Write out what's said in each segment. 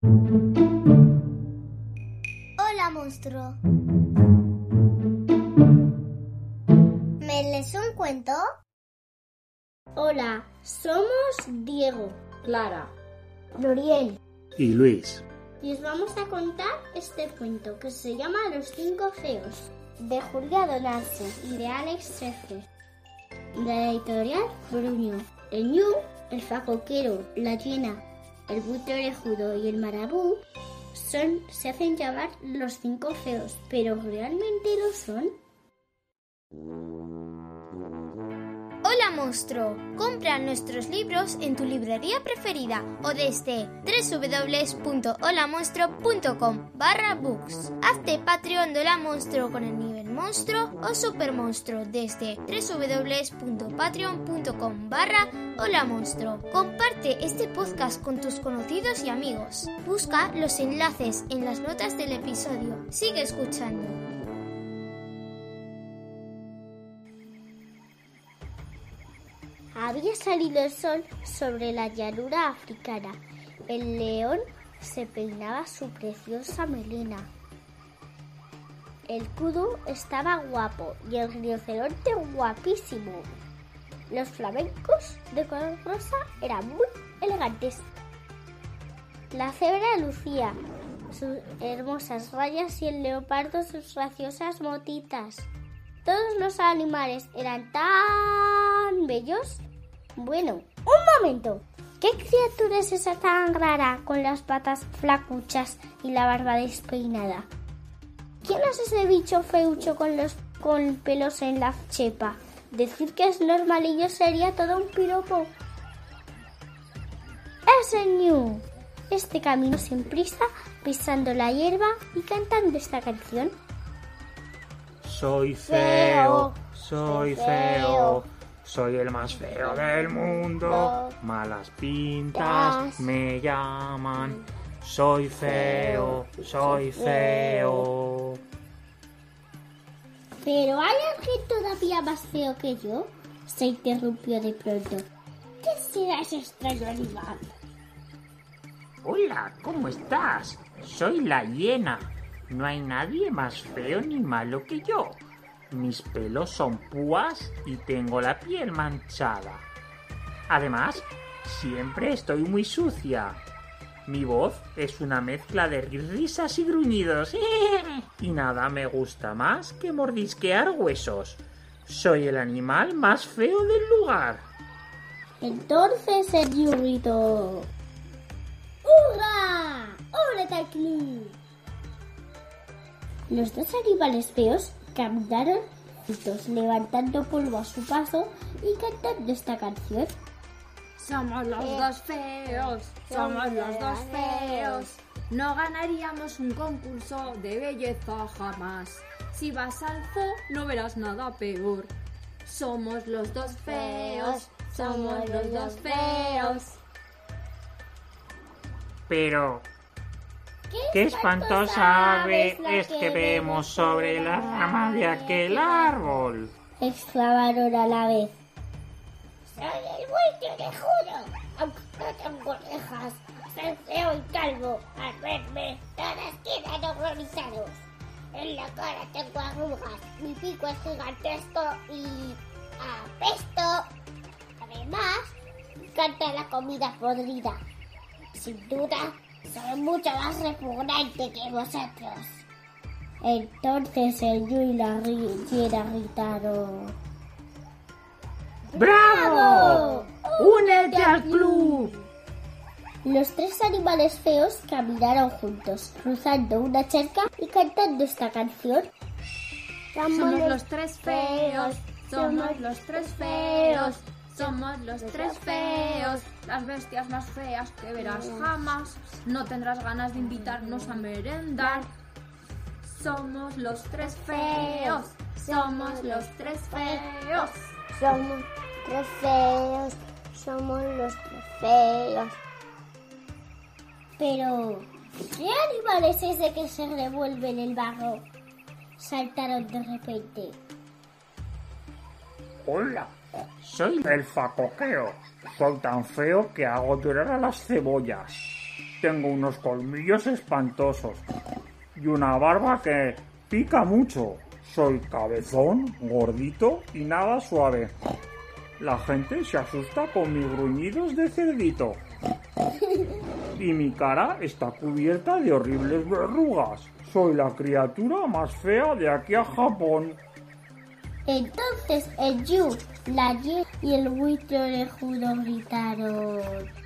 Hola, monstruo. ¿Me lees un cuento? Hola, somos Diego, Clara, Noriel y Luis. y os vamos a contar este cuento que se llama Los 5 feos, De Julia Donarse. y de Alex Treces, de la editorial Bruño. El ñu, el facoquero, la hiena, el buitre orejudo y el marabú se hacen llamar los 5 feos, pero ¿realmente lo son? Hola monstruo, compra nuestros libros en tu librería preferida o desde www.holamonstruo.com/books. Hazte Patreon de Hola Monstruo con el nivel monstruo o super monstruo desde www.patreon.com/holamonstruo. Comparte este podcast con tus conocidos y amigos. Busca los enlaces en las notas del episodio. Sigue escuchando. Había salido el sol sobre la llanura africana. El león se peinaba su preciosa melena. El kudu estaba guapo y el rinoceronte guapísimo. Los flamencos de color rosa eran muy elegantes. La cebra lucía sus hermosas rayas y el leopardo sus graciosas motitas. Todos los animales eran tan bellos. Bueno, un momento. ¿Qué criatura es esa tan rara con las patas flacuchas y la barba despeinada? ¿Quién es ese bicho feucho con pelos en la chepa? Decir que es normalillo sería todo un piropo. Es el ñu. Este camino sin prisa, pisando la hierba y cantando esta canción. Soy feo, soy feo, soy el más feo del mundo. Malas pintas me llaman. Soy feo, soy feo. ¿Pero hay alguien todavía más feo que yo? Se interrumpió de pronto. ¿Qué será ese extraño animal? Hola, ¿cómo estás? Soy la hiena. No hay nadie más feo ni malo que yo. Mis pelos son púas y tengo la piel manchada. Además, siempre estoy muy sucia. Mi voz es una mezcla de risas y gruñidos. Y nada me gusta más que mordisquear huesos. Soy el animal más feo del lugar. Entonces el ñu gritó: ¡Hurra! ¡Hola, Taclú! Los dos animales feos caminaron juntos, levantando polvo a su paso y cantando esta canción. somos los dos feos, somos los dos feos. No ganaríamos un concurso de belleza jamás. Si vas al zoo no verás nada peor. Somos los dos feos, somos los dos feos. Pero qué espantosa ave es que vemos sobre la rama de aquel árbol. Exclamaron a la vez. Soy el buitre orejudo, aunque no tengo orejas. Soy feo y calvo. Al verme, todas quedan horrorizados. En la cara tengo arrugas, mi pico es gigantesco y apesto. Además, me encanta la comida podrida. Sin duda, soy mucho más repugnante que vosotros. Entonces el ñu y la hiena gritaron: ¡Bravo! ¡Únete al club! Los tres animales feos caminaron juntos, cruzando una charca y cantando esta canción. Somos los tres feos, somos los tres feos, somos los tres feos, las bestias más feas que verás jamás. No tendrás ganas de invitarnos a merendar. Somos los tres feos, somos los tres feos. Somos tres feos, somos los tres feos. Pero, ¿qué animal es ese que se revuelve en el barro? Saltaron de repente. Hola, soy el facoqueo. Soy tan feo que hago llorar a las cebollas. tengo unos colmillos espantosos y una barba que pica mucho. Soy cabezón, gordito y nada suave. La gente se asusta con mis gruñidos de cerdito. Y mi cara está cubierta de horribles verrugas. Soy la criatura más fea de aquí a Japón. Entonces el Yu, la Ye y el buitre orejudo gritaron: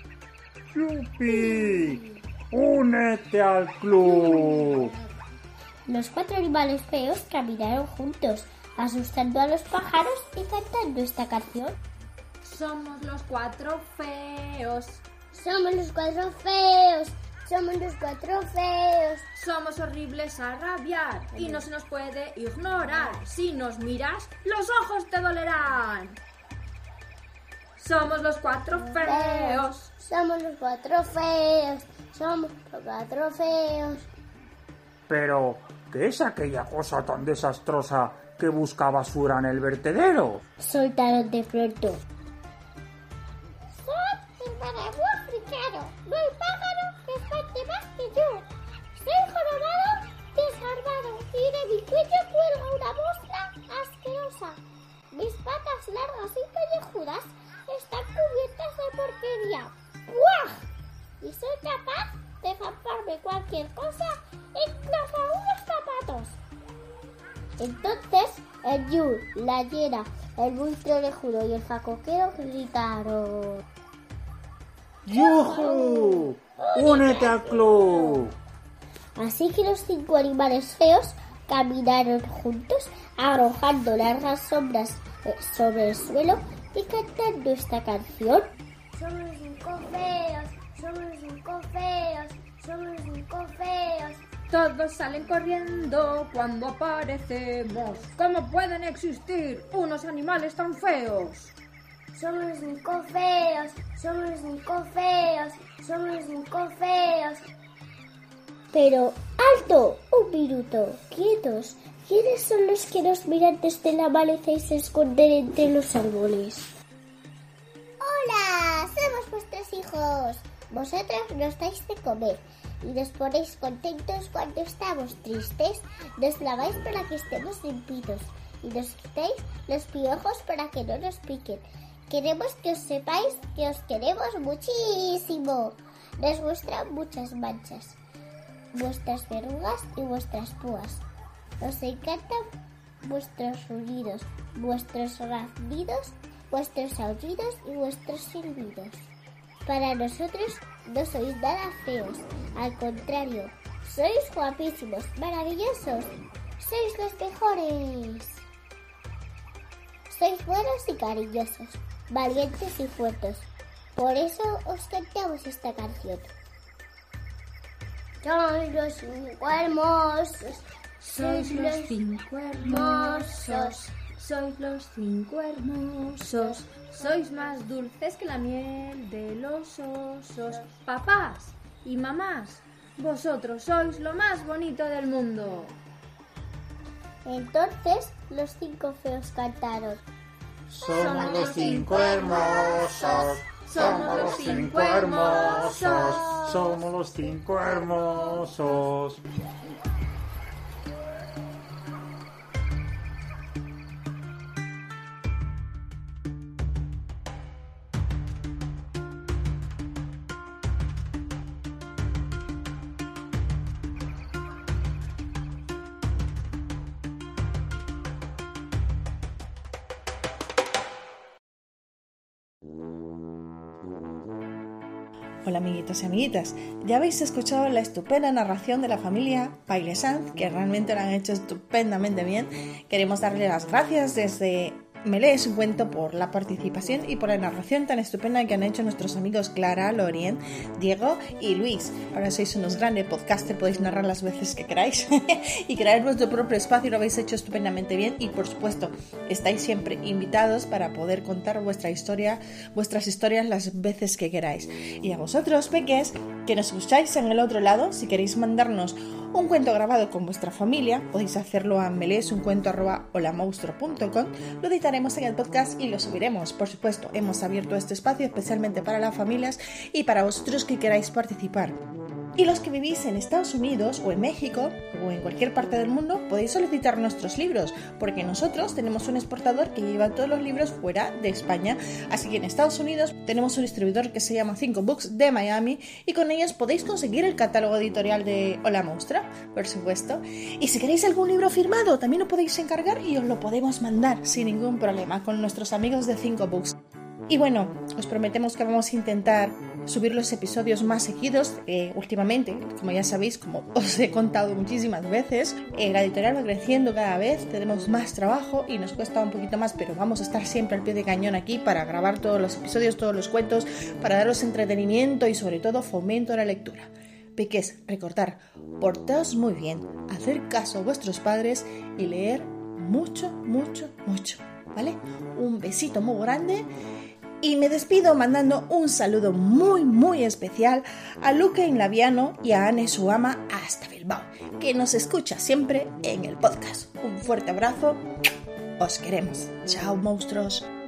¡Yupi! ¡Únete al club! Los 4 animales feos caminaron juntos, asustando a los pájaros y cantando esta canción. Somos los 4 feos. Somos los 4 feos. Somos los 4 feos. Somos horribles a rabiar y no se nos puede ignorar. Si nos miras, los ojos te dolerán. Somos los 4 feos. Somos los 4 feos. Somos los 4 feos. Pero, ¿qué es aquella cosa tan desastrosa que busca basura en el vertedero? Soltaron de pronto. Soy el marabú africano. No hay pájaro que espante más que yo. Soy jorobado, desgarbado y de mi cuello cuelga una mosca asquerosa. Mis patas largas y pellejudas están cubiertas de porquería. ¡Buah! Y soy capaz de zamparme cualquier cosa, incluso unos zapatos. Entonces el Yu, la hiena, el buitre orejudo y el facoquero gritaron: ¡Yujú! ¡Únete al club! Así que los 5 animales feos caminaron juntos, arrojando largas sombras sobre el suelo y cantando esta canción. Somos los 5 feos, somos los 5 feos, somos los 5 feos. Todos salen corriendo cuando aparecemos. ¿Cómo pueden existir unos animales tan feos? Somos los 5 feos, somos los 5 feos, somos los 5 feos. Pero, ¡alto! Un minuto, quietos. ¿Quiénes son los que nos miran desde la maleza y se esconden entre los árboles? ¡Hola! Somos vuestros hijos. Vosotros nos dais de comer y nos ponéis contentos cuando estamos tristes. Nos laváis para que estemos limpitos y nos quitáis los piojos para que no nos piquen. Queremos que os sepáis que os queremos muchísimo. Nos gustan muchas manchas, vuestras verrugas y vuestras púas. Nos encantan vuestros ruidos, vuestros raznidos, vuestros aullidos y vuestros silbidos. Para nosotros no sois nada feos, al contrario, sois guapísimos, maravillosos, sois los mejores. Sois buenos y cariñosos, valientes y fuertes. Por eso os cantamos esta canción. Sois los 5 hermosos. Sois los 5 hermosos. Sois los 5 hermosos. Sois más dulces que la miel de los osos. Papás y mamás, vosotros sois lo más bonito del mundo. Entonces los 5 feos cantaron: Somos los 5 hermosos. Somos los 5 hermosos. Somos los 5 hermosos. Hola amiguitos y amiguitas, ya habéis escuchado la estupenda narración de la familia Paile Sanz, que realmente lo han hecho estupendamente bien. Queremos darle las gracias desde Me Lees un Cuento por la participación y por la narración tan estupenda que han hecho nuestros amigos Clara, Lorien, Diego y Luis. Ahora sois unos grandes podcasters, podéis narrar las veces que queráis y crear vuestro propio espacio, lo habéis hecho estupendamente bien y por supuesto estáis siempre invitados para poder contar vuestras historias las veces que queráis. Y a vosotros, peques, que nos escucháis en el otro lado, si queréis mandarnos un cuento grabado con vuestra familia, podéis hacerlo a meleesuncuento@holamonstruo.com. Lo editaremos en el podcast y lo subiremos. Por supuesto, hemos abierto este espacio especialmente para las familias y para vosotros que queráis participar. Y los que vivís en Estados Unidos o en México o en cualquier parte del mundo podéis solicitar nuestros libros, porque nosotros tenemos un exportador que lleva todos los libros fuera de España. Así que en Estados Unidos tenemos un distribuidor que se llama 5 Books de Miami y con ellos podéis conseguir el catálogo editorial de Hola Monstrua, por supuesto. Y si queréis algún libro firmado también lo podéis encargar y os lo podemos mandar sin ningún problema con nuestros amigos de 5 Books. Y bueno, os prometemos que vamos a intentar subir los episodios más seguidos. Últimamente, como ya sabéis, como os he contado muchísimas veces, la editorial va creciendo cada vez, tenemos más trabajo y nos cuesta un poquito más, pero vamos a estar siempre al pie de cañón aquí para grabar todos los episodios, todos los cuentos, para daros entretenimiento y sobre todo fomento a la lectura. Peques, recordar, portaos muy bien, hacer caso a vuestros padres y leer mucho, mucho, mucho, ¿vale? Un besito muy grande. Y me despido mandando un saludo muy muy especial a Luque Inlaviano y a Anne, su ama, hasta Bilbao, que nos escucha siempre en el podcast. Un fuerte abrazo, os queremos. Chao, monstruos.